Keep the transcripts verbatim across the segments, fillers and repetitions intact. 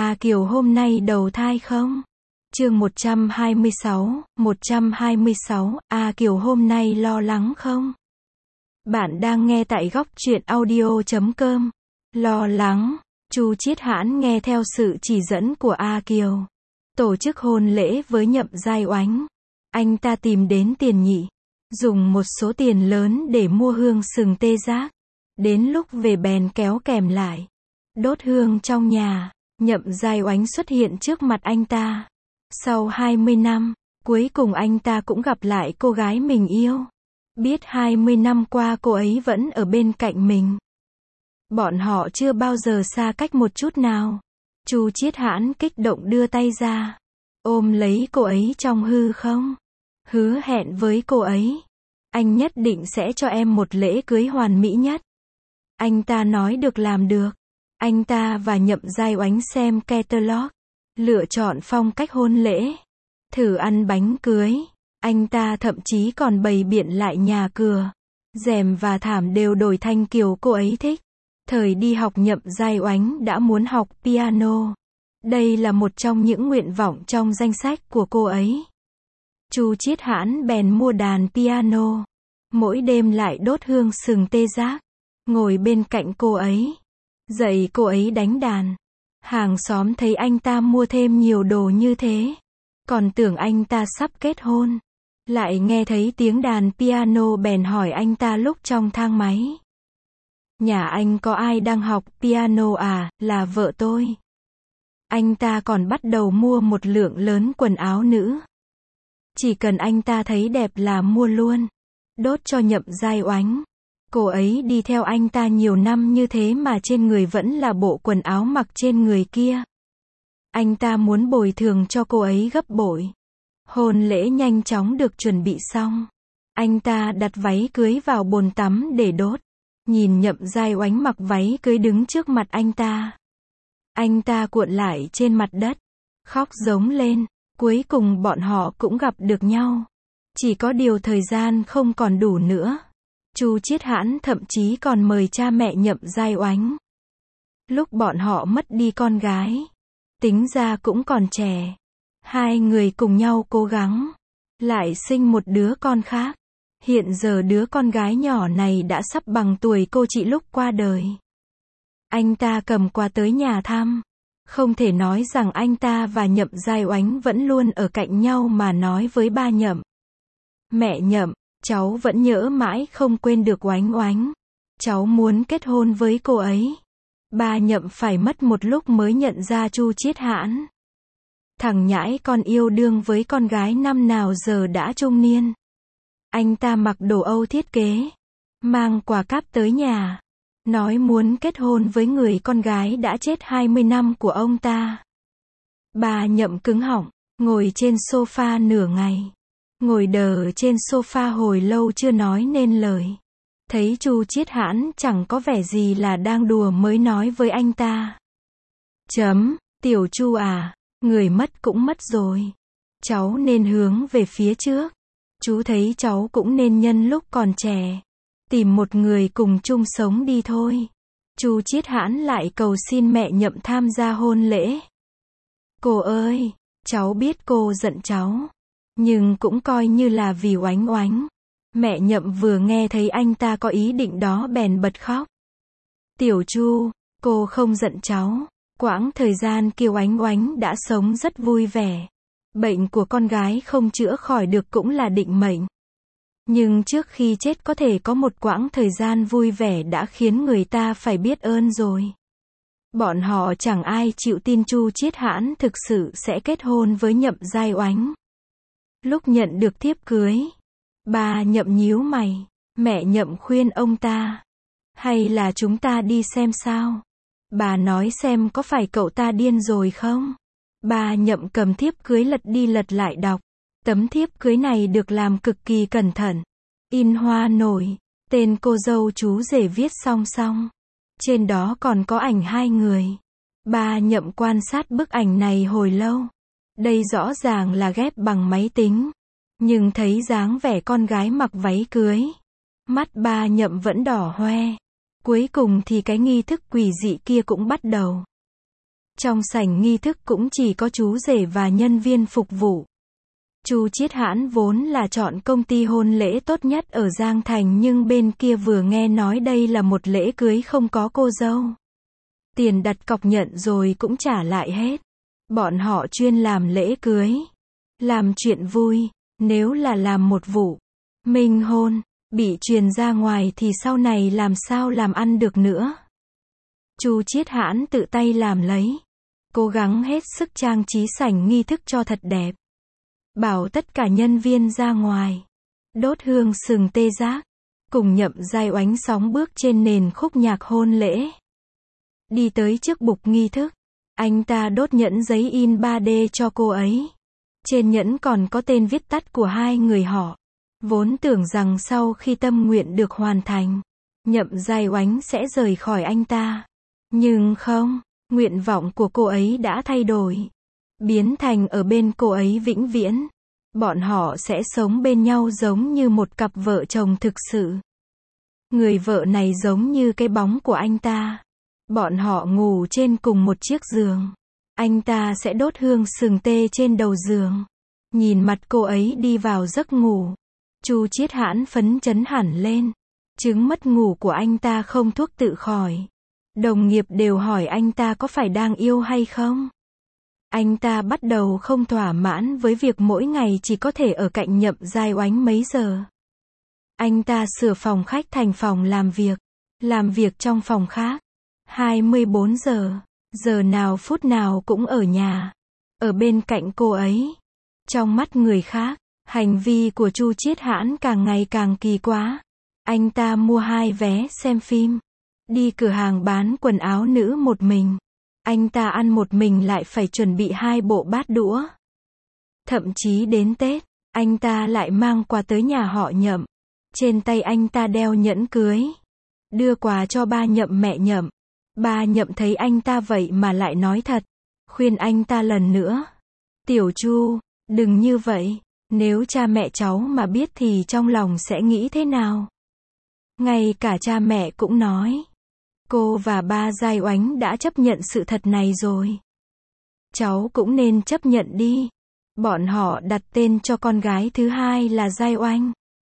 A Kiều hôm nay đầu thai không? Chương một trăm hai mươi sáu, một trăm hai mươi sáu, A Kiều hôm nay lo lắng không? Bạn đang nghe tại góc truyện audio chấm com. Lo lắng, Chu Chiết Hãn nghe theo sự chỉ dẫn của A Kiều. Tổ chức hôn lễ với Nhậm Giai Oánh. Anh ta tìm đến Tiền Nhị. Dùng một số tiền lớn để mua hương sừng tê giác. Đến lúc về bèn kéo kèm lại. Đốt hương trong nhà. Nhậm Giai Oánh xuất hiện trước mặt anh ta. Sau hai mươi năm, cuối cùng anh ta cũng gặp lại cô gái mình yêu. Biết hai mươi năm qua cô ấy vẫn ở bên cạnh mình. Bọn họ chưa bao giờ xa cách một chút nào. Chu Chiết Hãn kích động đưa tay ra. Ôm lấy cô ấy trong hư không. Hứa hẹn với cô ấy. Anh nhất định sẽ cho em một lễ cưới hoàn mỹ nhất. Anh ta nói được làm được. Anh ta và Nhậm Giai Oánh xem catalog. Lựa chọn phong cách hôn lễ. Thử ăn bánh cưới. Anh ta thậm chí còn bày biện lại nhà cửa. Rèm và thảm đều đổi thành kiểu cô ấy thích. Thời đi học Nhậm Giai Oánh đã muốn học piano. Đây là một trong những nguyện vọng trong danh sách của cô ấy. Chu Chiết Hãn bèn mua đàn piano. Mỗi đêm lại đốt hương sừng tê giác. Ngồi bên cạnh cô ấy. Dạy cô ấy đánh đàn. Hàng xóm thấy anh ta mua thêm nhiều đồ như thế. Còn tưởng anh ta sắp kết hôn. Lại nghe thấy tiếng đàn piano bèn hỏi anh ta lúc trong thang máy. Nhà anh có ai đang học piano à, là vợ tôi. Anh ta còn bắt đầu mua một lượng lớn quần áo nữ. Chỉ cần anh ta thấy đẹp là mua luôn. Đốt cho Nhậm Giai Oánh. Cô ấy đi theo anh ta nhiều năm như thế mà trên người vẫn là bộ quần áo mặc trên người kia. Anh ta muốn bồi thường cho cô ấy gấp bội. Hôn lễ nhanh chóng được chuẩn bị xong. Anh ta đặt váy cưới vào bồn tắm để đốt. Nhìn Nhậm Giai Oánh mặc váy cưới đứng trước mặt anh ta. Anh ta cuộn lại trên mặt đất. Khóc giống lên. Cuối cùng bọn họ cũng gặp được nhau. Chỉ có điều thời gian không còn đủ nữa. Chu Chiết Hãn thậm chí còn mời cha mẹ Nhậm Giai Oánh. Lúc bọn họ mất đi con gái. Tính ra cũng còn trẻ. Hai người cùng nhau cố gắng. Lại sinh một đứa con khác. Hiện giờ đứa con gái nhỏ này đã sắp bằng tuổi cô chị lúc qua đời. Anh ta cầm quà tới nhà thăm. Không thể nói rằng anh ta và Nhậm Giai Oánh vẫn luôn ở cạnh nhau mà nói với ba Nhậm. Mẹ Nhậm, cháu vẫn nhớ mãi không quên được Oánh Oánh. Cháu muốn kết hôn với cô ấy. Ba Nhậm phải mất một lúc mới nhận ra Chu Chiết Hãn. Thằng nhãi con yêu đương với con gái năm nào giờ đã trung niên. Anh ta mặc đồ Âu thiết kế. Mang quà cáp tới nhà. Nói muốn kết hôn với người con gái đã chết hai mươi năm của ông ta. Bà Nhậm cứng họng, ngồi trên sofa nửa ngày. Ngồi đờ trên sofa hồi lâu chưa nói nên lời. Thấy Chu Chiết Hãn chẳng có vẻ gì là đang đùa mới nói với anh ta. Chấm, tiểu Chu à, người mất cũng mất rồi. Cháu nên hướng về phía trước. Chú thấy cháu cũng nên nhân lúc còn trẻ. Tìm một người cùng chung sống đi thôi. Chu Chiết Hãn lại cầu xin mẹ Nhậm tham gia hôn lễ. Cô ơi, cháu biết cô giận cháu. Nhưng cũng coi như là vì Oánh Oánh. Mẹ Nhậm vừa nghe thấy anh ta có ý định đó bèn bật khóc. Tiểu Chu, cô không giận cháu. Quãng thời gian kia Oánh Oánh đã sống rất vui vẻ. Bệnh của con gái không chữa khỏi được cũng là định mệnh. Nhưng trước khi chết có thể có một quãng thời gian vui vẻ đã khiến người ta phải biết ơn rồi. Bọn họ chẳng ai chịu tin Chu Chiết Hãn thực sự sẽ kết hôn với Nhậm Giai Oánh. Lúc nhận được thiếp cưới, bà Nhậm nhíu mày. Mẹ Nhậm khuyên ông ta. Hay là chúng ta đi xem sao? Bà nói xem có phải cậu ta điên rồi không? Bà Nhậm cầm thiếp cưới lật đi lật lại đọc. Tấm thiếp cưới này được làm cực kỳ cẩn thận. In hoa nổi. Tên cô dâu chú rể viết song song. Trên đó còn có ảnh hai người. Bà Nhậm quan sát bức ảnh này hồi lâu. Đây rõ ràng là ghép bằng máy tính. Nhưng thấy dáng vẻ con gái mặc váy cưới. Mắt bà Nhậm vẫn đỏ hoe. Cuối cùng thì cái nghi thức quỷ dị kia cũng bắt đầu. Trong sảnh nghi thức cũng chỉ có chú rể và nhân viên phục vụ. Chu Chiết Hãn vốn là chọn công ty hôn lễ tốt nhất ở Giang Thành nhưng bên kia vừa nghe nói đây là một lễ cưới không có cô dâu. Tiền đặt cọc nhận rồi cũng trả lại hết. Bọn họ chuyên làm lễ cưới. Làm chuyện vui. Nếu là làm một vụ minh hôn, bị truyền ra ngoài thì sau này làm sao làm ăn được nữa. Chu Chiết Hãn tự tay làm lấy. Cố gắng hết sức trang trí sảnh nghi thức cho thật đẹp. Bảo tất cả nhân viên ra ngoài. Đốt hương sừng tê giác. Cùng Nhậm Giai Oánh sóng bước trên nền khúc nhạc hôn lễ. Đi tới trước bục nghi thức. Anh ta đốt nhẫn giấy in ba D cho cô ấy. Trên nhẫn còn có tên viết tắt của hai người họ. Vốn tưởng rằng sau khi tâm nguyện được hoàn thành, Nhậm Giai Oánh sẽ rời khỏi anh ta. Nhưng không, nguyện vọng của cô ấy đã thay đổi. Biến thành ở bên cô ấy vĩnh viễn. Bọn họ sẽ sống bên nhau giống như một cặp vợ chồng thực sự. Người vợ này giống như cái bóng của anh ta. Bọn họ ngủ trên cùng một chiếc giường. Anh ta sẽ đốt hương sừng tê trên đầu giường. Nhìn mặt cô ấy đi vào giấc ngủ. Chu Chiết Hãn phấn chấn hẳn lên. Chứng mất ngủ của anh ta không thuốc tự khỏi. Đồng nghiệp đều hỏi anh ta có phải đang yêu hay không. Anh ta bắt đầu không thỏa mãn với việc mỗi ngày chỉ có thể ở cạnh Nhậm Giai Oánh mấy giờ. Anh ta sửa phòng khách thành phòng làm việc. Làm việc trong phòng khác. hai mươi bốn giờ. Giờ nào phút nào cũng ở nhà. Ở bên cạnh cô ấy. Trong mắt người khác, hành vi của Chu Chiết Hãn càng ngày càng kỳ quá. Anh ta mua hai vé xem phim. Đi cửa hàng bán quần áo nữ một mình. Anh ta ăn một mình lại phải chuẩn bị hai bộ bát đũa. Thậm chí đến Tết, anh ta lại mang quà tới nhà họ Nhậm. Trên tay anh ta đeo nhẫn cưới. Đưa quà cho ba Nhậm mẹ Nhậm. Ba Nhậm thấy anh ta vậy mà lại nói thật. Khuyên anh ta lần nữa. Tiểu Chu, đừng như vậy. Nếu cha mẹ cháu mà biết thì trong lòng sẽ nghĩ thế nào? Ngay cả cha mẹ cũng nói. Cô và ba Giai Oánh đã chấp nhận sự thật này rồi. Cháu cũng nên chấp nhận đi. Bọn họ đặt tên cho con gái thứ hai là Giai Oanh.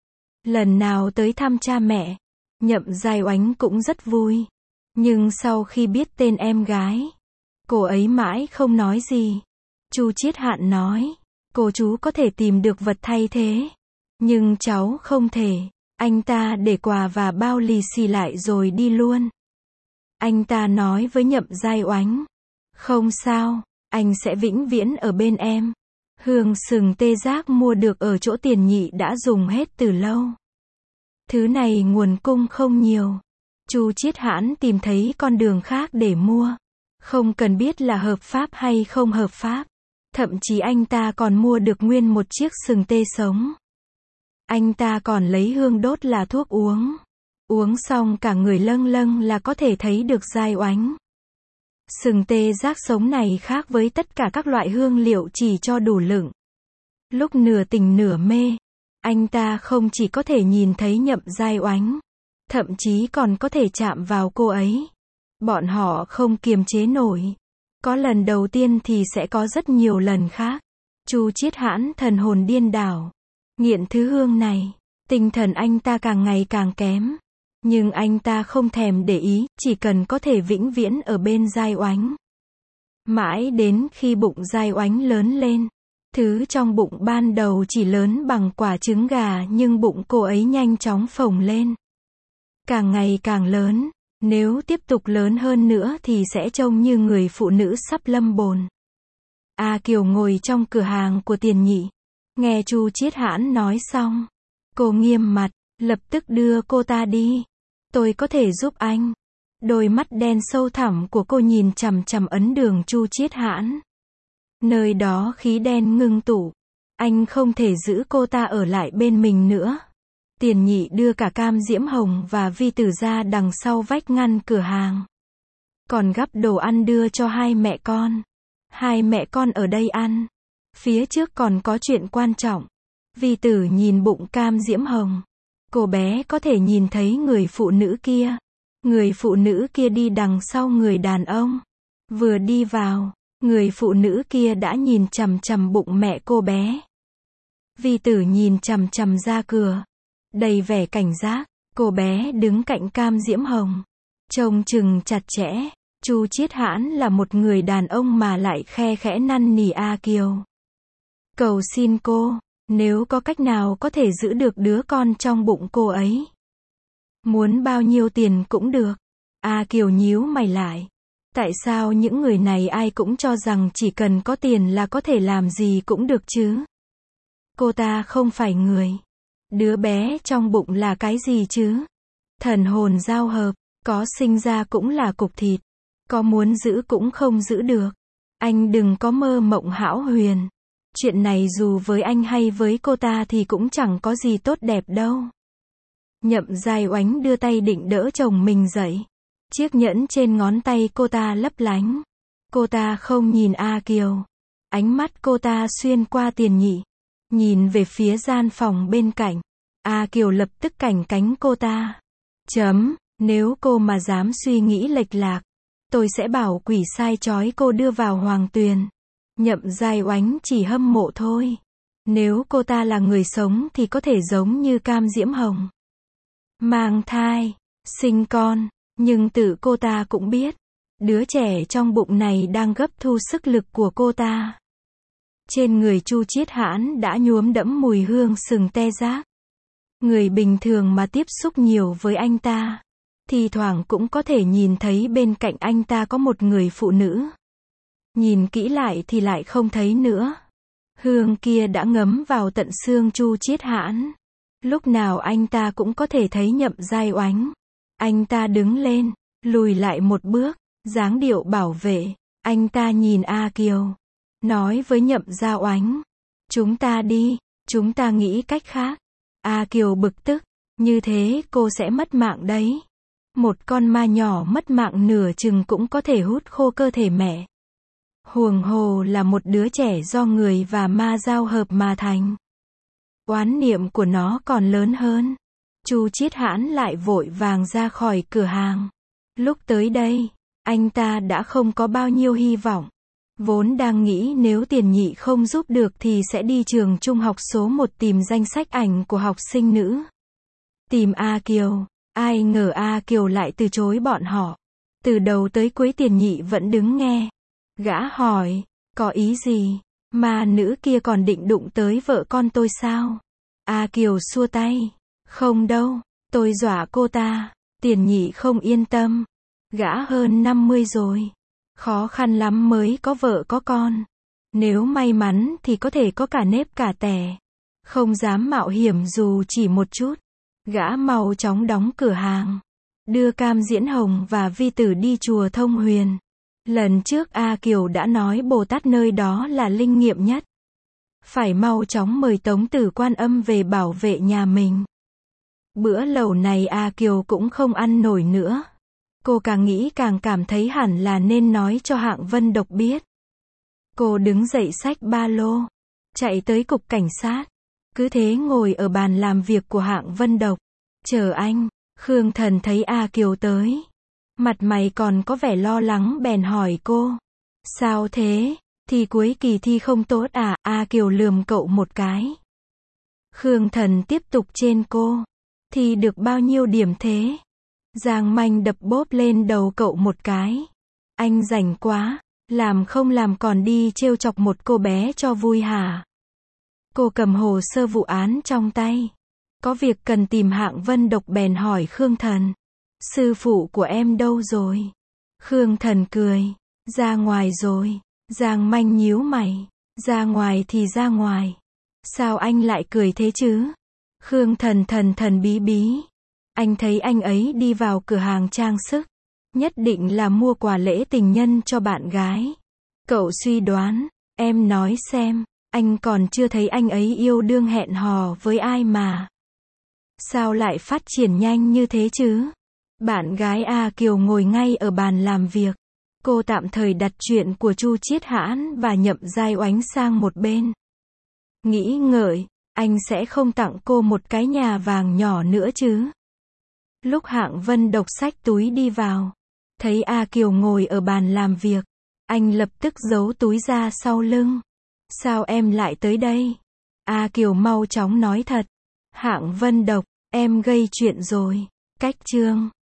Lần nào tới thăm cha mẹ, Nhậm Giai Oánh cũng rất vui. Nhưng sau khi biết tên em gái, cô ấy mãi không nói gì. Chu Chiết Hãn nói, cô chú có thể tìm được vật thay thế. Nhưng cháu không thể. Anh ta để quà và bao lì xì lại rồi đi luôn. Anh ta nói với Nhậm Giai Oánh. Không sao, anh sẽ vĩnh viễn ở bên em. Hương sừng tê giác mua được ở chỗ Tiền Nhị đã dùng hết từ lâu. Thứ này nguồn cung không nhiều. Chu Chiết Hãn tìm thấy con đường khác để mua. Không cần biết là hợp pháp hay không hợp pháp. Thậm chí anh ta còn mua được nguyên một chiếc sừng tê sống. Anh ta còn lấy hương đốt là thuốc uống. Uống xong cả người lâng lâng là có thể thấy được Giai Oánh. Sừng tê giác sống này khác với tất cả các loại hương liệu chỉ cho đủ lựng. Lúc nửa tỉnh nửa mê, anh ta không chỉ có thể nhìn thấy Nhậm Giai Oánh, thậm chí còn có thể chạm vào cô ấy. Bọn họ không kiềm chế nổi. Có lần đầu tiên thì sẽ có rất nhiều lần khác. Chu Chiết Hãn thần hồn điên đảo. Nghiện thứ hương này, tinh thần anh ta càng ngày càng kém. Nhưng anh ta không thèm để ý, chỉ cần có thể vĩnh viễn ở bên Giai Oánh. Mãi đến khi bụng Giai Oánh lớn lên. Thứ trong bụng ban đầu chỉ lớn bằng quả trứng gà nhưng bụng cô ấy nhanh chóng phồng lên. Càng ngày càng lớn. Nếu tiếp tục lớn hơn nữa thì sẽ trông như người phụ nữ sắp lâm bồn. A Kiều ngồi trong cửa hàng của Tiền Nhị. Nghe Chu Chiết Hãn nói xong. Cô nghiêm mặt, lập tức đưa cô ta đi. Tôi có thể giúp anh. Đôi mắt đen sâu thẳm của cô nhìn chằm chằm ấn đường Chu Chiết Hãn. Nơi đó khí đen ngưng tụ. Anh không thể giữ cô ta ở lại bên mình nữa. Tiền Nhị đưa cả Cam Diễm Hồng và Vi Tử ra đằng sau vách ngăn cửa hàng. Còn gắp đồ ăn đưa cho hai mẹ con. Hai mẹ con ở đây ăn. Phía trước còn có chuyện quan trọng. Vi Tử nhìn bụng Cam Diễm Hồng. Cô bé có thể nhìn thấy người phụ nữ kia. Người phụ nữ kia đi đằng sau người đàn ông. Vừa đi vào, người phụ nữ kia đã nhìn chằm chằm bụng mẹ cô bé. Vi Tử nhìn chằm chằm ra cửa, đầy vẻ cảnh giác. Cô bé đứng cạnh Cam Diễm Hồng, trông chừng chặt chẽ. Chu Chiết Hãn là một người đàn ông mà lại khe khẽ năn nỉ A Kiều. Cầu xin cô, nếu có cách nào có thể giữ được đứa con trong bụng cô ấy. Muốn bao nhiêu tiền cũng được. A Kiều nhíu mày lại. Tại sao những người này ai cũng cho rằng chỉ cần có tiền là có thể làm gì cũng được chứ? Cô ta không phải người. Đứa bé trong bụng là cái gì chứ? Thần hồn giao hợp, có sinh ra cũng là cục thịt. Có muốn giữ cũng không giữ được. Anh đừng có mơ mộng hão huyền. Chuyện này dù với anh hay với cô ta thì cũng chẳng có gì tốt đẹp đâu. Nhậm Giai Oánh đưa tay định đỡ chồng mình dậy. Chiếc nhẫn trên ngón tay cô ta lấp lánh. Cô ta không nhìn A Kiều. Ánh mắt cô ta xuyên qua Tiền Nhị, nhìn về phía gian phòng bên cạnh. A Kiều lập tức cảnh cánh cô ta. Chấm, nếu cô mà dám suy nghĩ lệch lạc, tôi sẽ bảo quỷ sai trói cô đưa vào hoàng tuyền. Nhậm Giai Oánh chỉ hâm mộ thôi. Nếu cô ta là người sống thì có thể giống như Cam Diễm Hồng. Mang thai, sinh con, nhưng tự cô ta cũng biết, đứa trẻ trong bụng này đang gấp thu sức lực của cô ta. Trên người Chu Chiết Hãn đã nhuốm đẫm mùi hương sừng tê giác. Người bình thường mà tiếp xúc nhiều với anh ta, thì thoảng cũng có thể nhìn thấy bên cạnh anh ta có một người phụ nữ. Nhìn kỹ lại thì lại không thấy nữa. Hương kia đã ngấm vào tận xương Chu Chiết Hãn. Lúc nào anh ta cũng có thể thấy Nhậm Giai Oánh. Anh ta đứng lên, lùi lại một bước, dáng điệu bảo vệ. Anh ta nhìn A Kiều, nói với Nhậm Giai Oánh. Chúng ta đi, chúng ta nghĩ cách khác. A Kiều bực tức, như thế cô sẽ mất mạng đấy. Một con ma nhỏ mất mạng nửa chừng cũng có thể hút khô cơ thể mẹ. Huống hồ là một đứa trẻ do người và ma giao hợp mà thành. Oán niệm của nó còn lớn hơn. Chu Chiết Hãn lại vội vàng ra khỏi cửa hàng. Lúc tới đây, anh ta đã không có bao nhiêu hy vọng. Vốn đang nghĩ nếu Tiền Nhị không giúp được thì sẽ đi trường trung học số một tìm danh sách ảnh của học sinh nữ. Tìm A Kiều. Ai ngờ A Kiều lại từ chối bọn họ. Từ đầu tới cuối Tiền Nhị vẫn đứng nghe. Gã hỏi, có ý gì? Mà nữ kia còn định đụng tới vợ con tôi sao? A Kiều xua tay. Không đâu, tôi dọa cô ta. Tiền Nhị không yên tâm. Gã hơn năm mươi rồi. Khó khăn lắm mới có vợ có con. Nếu may mắn thì có thể có cả nếp cả tẻ. Không dám mạo hiểm dù chỉ một chút. Gã mau chóng đóng cửa hàng. Đưa Cam Diễn Hồng và Vi Tử đi chùa Thông Huyền. Lần trước A Kiều đã nói Bồ Tát nơi đó là linh nghiệm nhất. Phải mau chóng mời Tống Tử Quan Âm về bảo vệ nhà mình. Bữa lẩu này A Kiều cũng không ăn nổi nữa. Cô càng nghĩ càng cảm thấy hẳn là nên nói cho Hạng Vân Độc biết. Cô đứng dậy xách ba lô, chạy tới cục cảnh sát. Cứ thế ngồi ở bàn làm việc của Hạng Vân Độc. Chờ anh. Khương Thần thấy A Kiều tới. Mặt mày còn có vẻ lo lắng bèn hỏi cô. Sao thế? Thi cuối kỳ thi không tốt à? A Kiều lườm cậu một cái. Khương Thần tiếp tục trên cô. Thi được bao nhiêu điểm thế? Giang Manh đập bốp lên đầu cậu một cái. Anh rảnh quá. Làm không làm còn đi trêu chọc một cô bé cho vui hả? Cô cầm hồ sơ vụ án trong tay. Có việc cần tìm Hạng Vân Độc bèn hỏi Khương Thần. Sư phụ của em đâu rồi? Khương Thần cười. Ra ngoài rồi. Giang Manh nhíu mày. Ra ngoài thì ra ngoài. Sao anh lại cười thế chứ? Khương Thần thần thần bí bí. Anh thấy anh ấy đi vào cửa hàng trang sức. Nhất định là mua quà lễ tình nhân cho bạn gái. Cậu suy đoán. Em nói xem. Anh còn chưa thấy anh ấy yêu đương hẹn hò với ai mà. Sao lại phát triển nhanh như thế chứ? Bạn gái A Kiều ngồi ngay ở bàn làm việc. Cô tạm thời đặt chuyện của Chu Chiết Hãn và Nhậm Giai Oánh sang một bên. Nghĩ ngợi, anh sẽ không tặng cô một cái nhà vàng nhỏ nữa chứ? Lúc Hạng Vân Độc xách túi đi vào, thấy A Kiều ngồi ở bàn làm việc, Anh lập tức giấu túi ra sau lưng. Sao em lại tới đây? A Kiều mau chóng nói thật. Hạng Vân Độc, em gây chuyện rồi. Cách chương